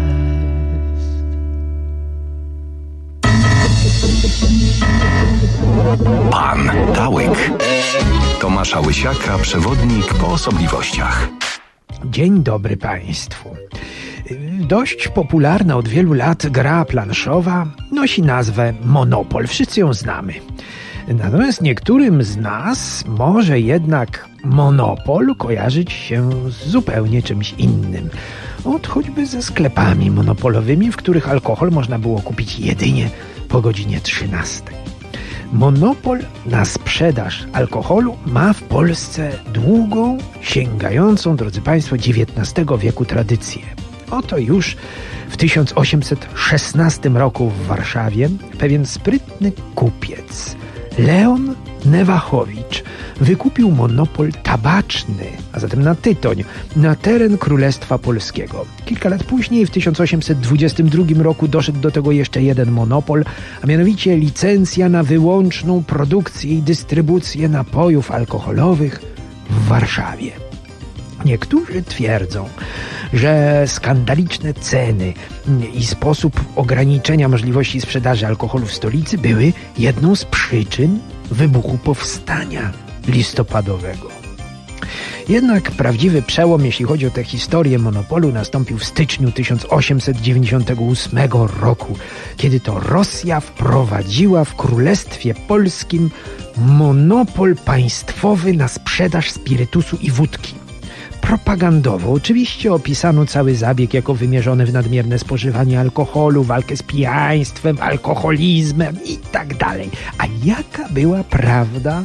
C: Pan Tałyk. Tomasza Łysiaka, przewodnik po osobliwościach.
H: Dzień dobry Państwu. Dość popularna od wielu lat gra planszowa nosi nazwę Monopol. Wszyscy ją znamy. Natomiast niektórym z nas może jednak Monopol kojarzyć się z zupełnie czymś innym. Od choćby ze sklepami monopolowymi, w których alkohol można było kupić jedynie po godzinie 13. Monopol na sprzedaż alkoholu ma w Polsce długą, sięgającą, drodzy Państwo, XIX wieku tradycję. Oto już w 1816 roku w Warszawie pewien sprytny kupiec, Leon Newachowicz, wykupił monopol tabaczny, a zatem na tytoń, na teren Królestwa Polskiego. Kilka lat później, w 1822 roku, doszedł do tego jeszcze jeden monopol, a mianowicie licencja na wyłączną produkcję i dystrybucję napojów alkoholowych w Warszawie. Niektórzy twierdzą, że skandaliczne ceny i sposób ograniczenia możliwości sprzedaży alkoholu w stolicy były jedną z przyczyn wybuchu powstania listopadowego. Jednak prawdziwy przełom, jeśli chodzi o tę historię monopolu, nastąpił w styczniu 1898 roku, kiedy to Rosja wprowadziła w Królestwie Polskim monopol państwowy na sprzedaż spirytusu i wódki. Propagandowo oczywiście opisano cały zabieg jako wymierzony w nadmierne spożywanie alkoholu, walkę z pijaństwem, alkoholizmem i tak dalej. A jaka była prawda?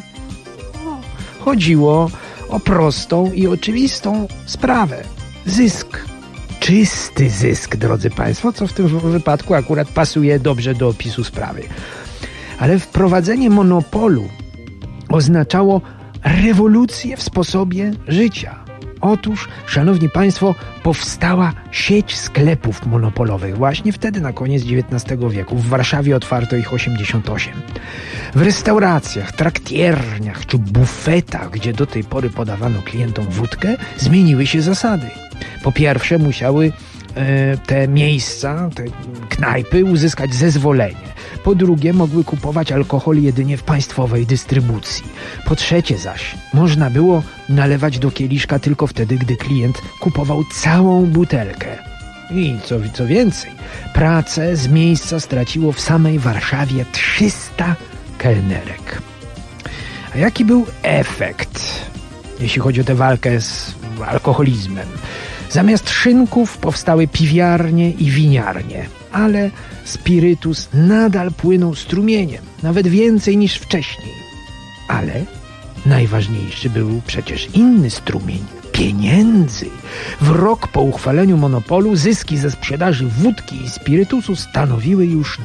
H: Chodziło o prostą i oczywistą sprawę. Zysk. Czysty zysk, drodzy Państwo, co w tym wypadku akurat pasuje dobrze do opisu sprawy. Ale wprowadzenie monopolu oznaczało rewolucję w sposobie życia. Otóż, szanowni Państwo, powstała sieć sklepów monopolowych. Właśnie wtedy, na koniec XIX wieku. W Warszawie otwarto ich 88. W restauracjach, traktierniach czy bufetach, gdzie do tej pory podawano klientom wódkę, zmieniły się zasady. Po pierwsze, musiały te miejsca, te knajpy uzyskać zezwolenie. Po drugie, mogły kupować alkohol jedynie w państwowej dystrybucji. Po trzecie zaś, można było nalewać do kieliszka tylko wtedy, gdy klient kupował całą butelkę. I co więcej, pracę z miejsca straciło w samej Warszawie 300 kelnerek. A jaki był efekt, jeśli chodzi o tę walkę z alkoholizmem? Zamiast szynków powstały piwiarnie i winiarnie, ale spirytus nadal płynął strumieniem, nawet więcej niż wcześniej. Ale najważniejszy był przecież inny strumień – pieniędzy. W rok po uchwaleniu monopolu zyski ze sprzedaży wódki i spirytusu stanowiły już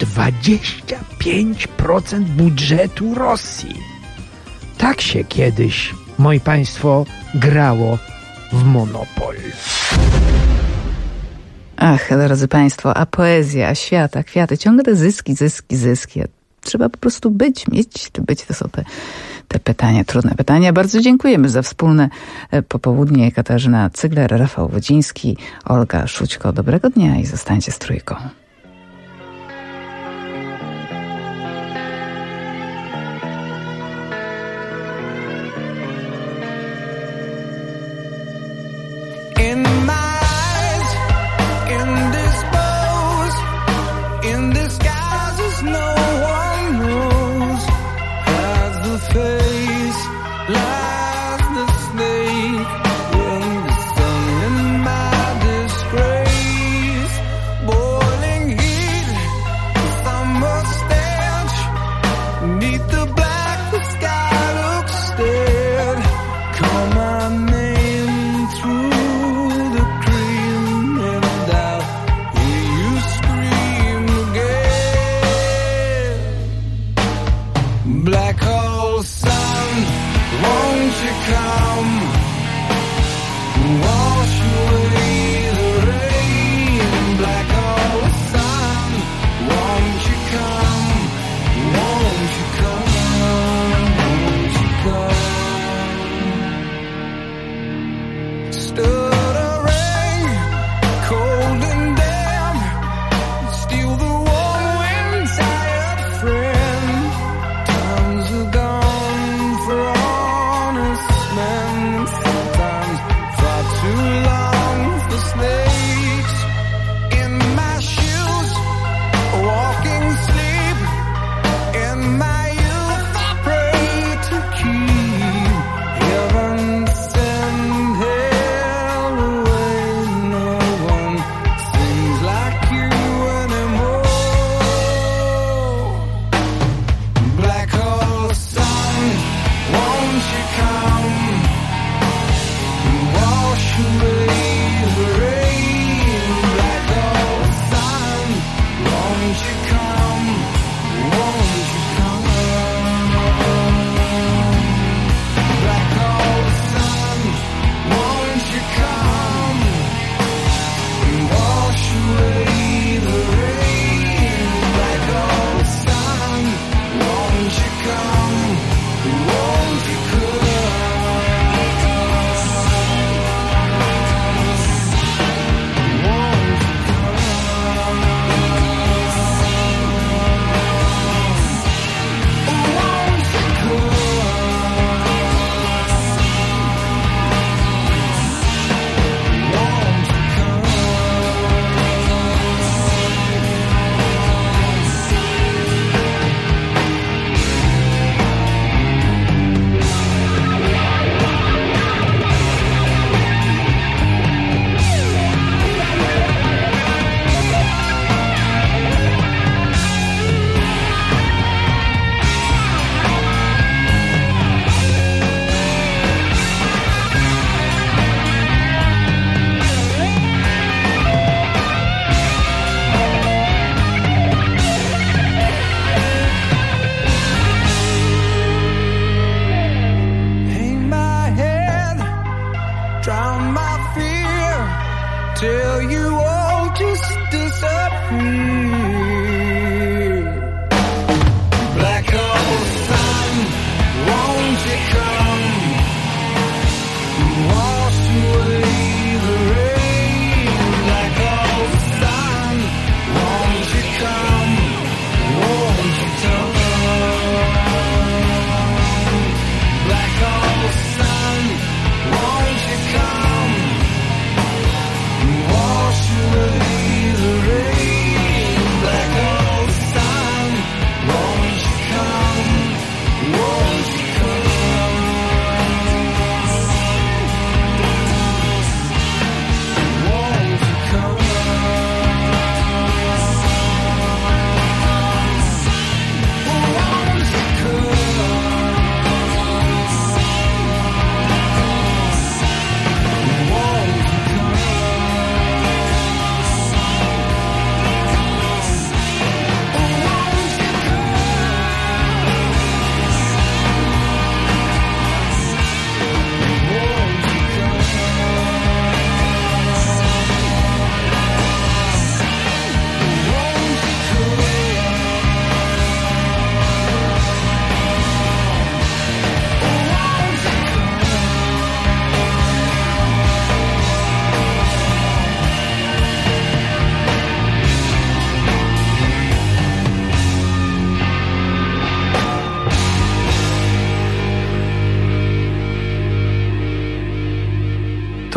H: 25% budżetu Rosji. Tak się kiedyś, moi Państwo, grało w monopol.
E: Ach, drodzy Państwo, a poezja, świata, kwiaty, ciągle zyski. Trzeba po prostu mieć to są te pytania, trudne pytania. Bardzo dziękujemy za wspólne popołudnie. Katarzyna Cygler, Rafał Wodziński, Olga Szućko. Dobrego dnia i zostańcie z Trójką.
U: Boiling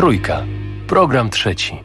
I: Trójka. Program trzeci.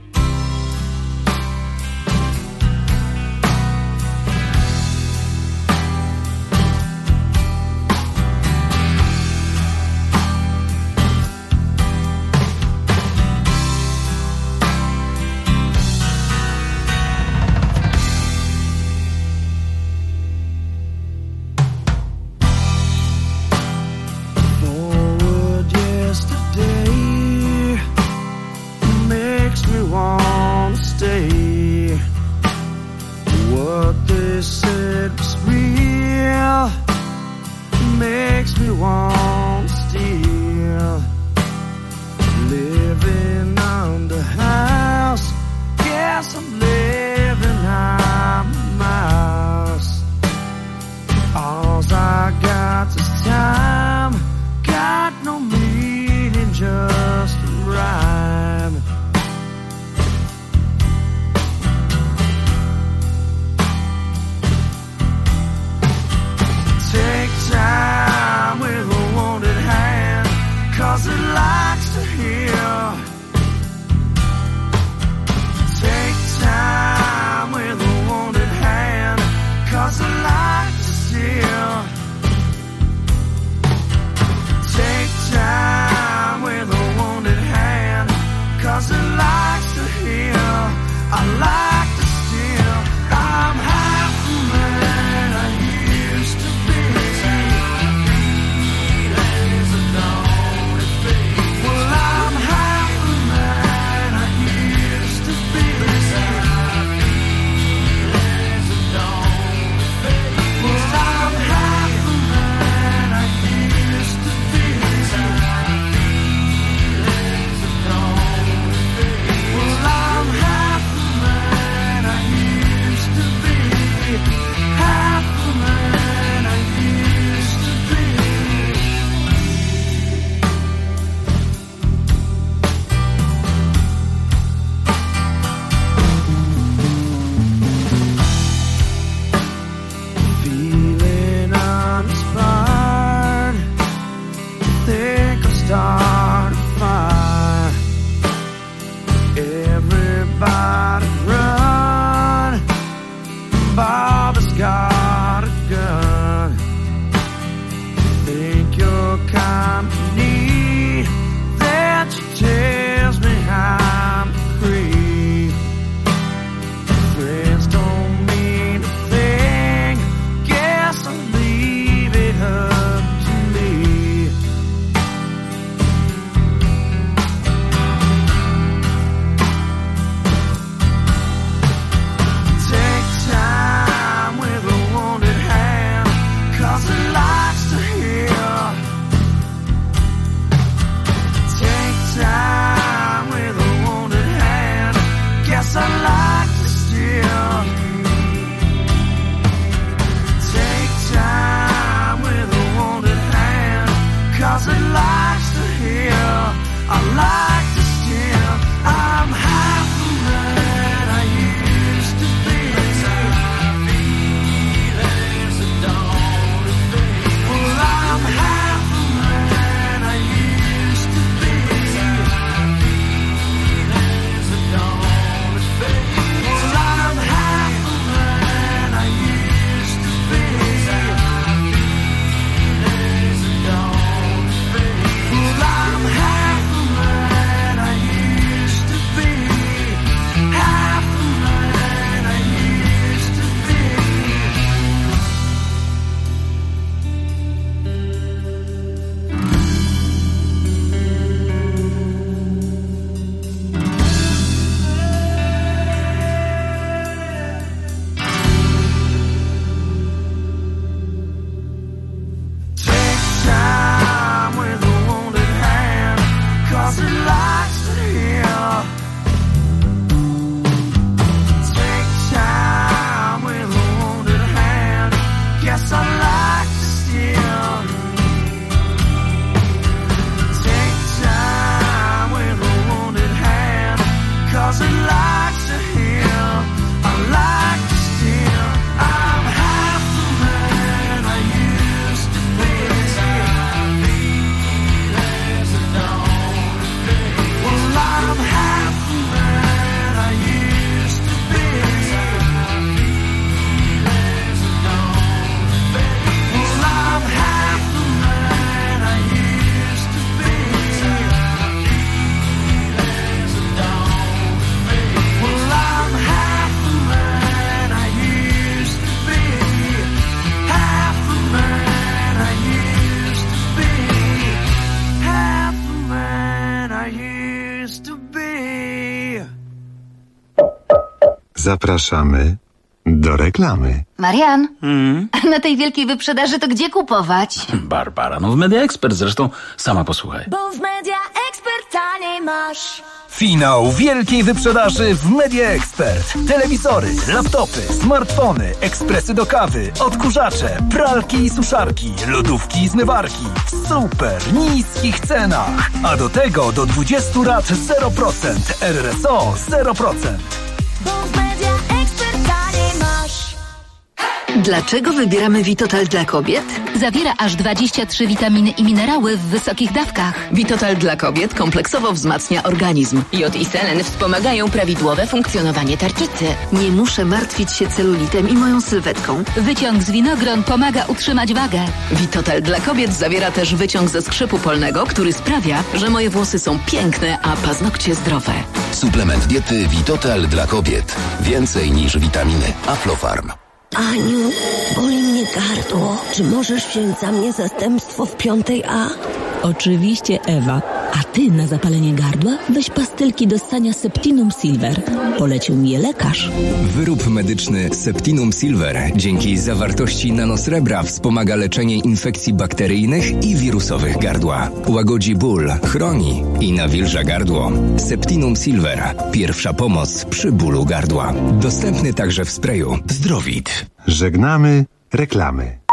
D: Zapraszamy do reklamy.
Q: Marian, na tej wielkiej wyprzedaży to gdzie kupować?
P: Barbara, no w Media Expert zresztą, sama posłuchaj.
M: Bo w Media Expert taniej masz.
R: Finał wielkiej wyprzedaży w Media Expert. Telewizory, laptopy, smartfony, ekspresy do kawy, odkurzacze, pralki i suszarki, lodówki i zmywarki w super niskich cenach. A do tego do 20 lat 0%, RRSO 0%.
M: Bo w Media Expert taniej masz.
Q: Dlaczego wybieramy Vitotal dla kobiet?
N: Zawiera aż 23 witaminy i minerały w wysokich dawkach.
Q: Vitotal dla kobiet kompleksowo wzmacnia organizm. Jod i selen wspomagają prawidłowe funkcjonowanie tarczycy. Nie muszę martwić się celulitem i moją sylwetką.
N: Wyciąg z winogron pomaga utrzymać wagę.
Q: Vitotal dla kobiet zawiera też wyciąg ze skrzypu polnego, który sprawia, że moje włosy są piękne, a paznokcie zdrowe.
J: Suplement diety Vitotal dla kobiet. Więcej niż witaminy. Aflofarm.
M: Aniu, boli mnie gardło. Czy możesz wziąć za mnie zastępstwo w 5A?
N: Oczywiście, Ewa. A ty na zapalenie gardła weź pastylki do ssania Septinum Silver. Polecił mi je lekarz.
O: Wyrób medyczny Septinum Silver dzięki zawartości nanosrebra wspomaga leczenie infekcji bakteryjnych i wirusowych gardła. Łagodzi ból, chroni i nawilża gardło. Septinum Silver. Pierwsza pomoc przy bólu gardła. Dostępny także w sprayu Zdrowit.
D: Żegnamy reklamy.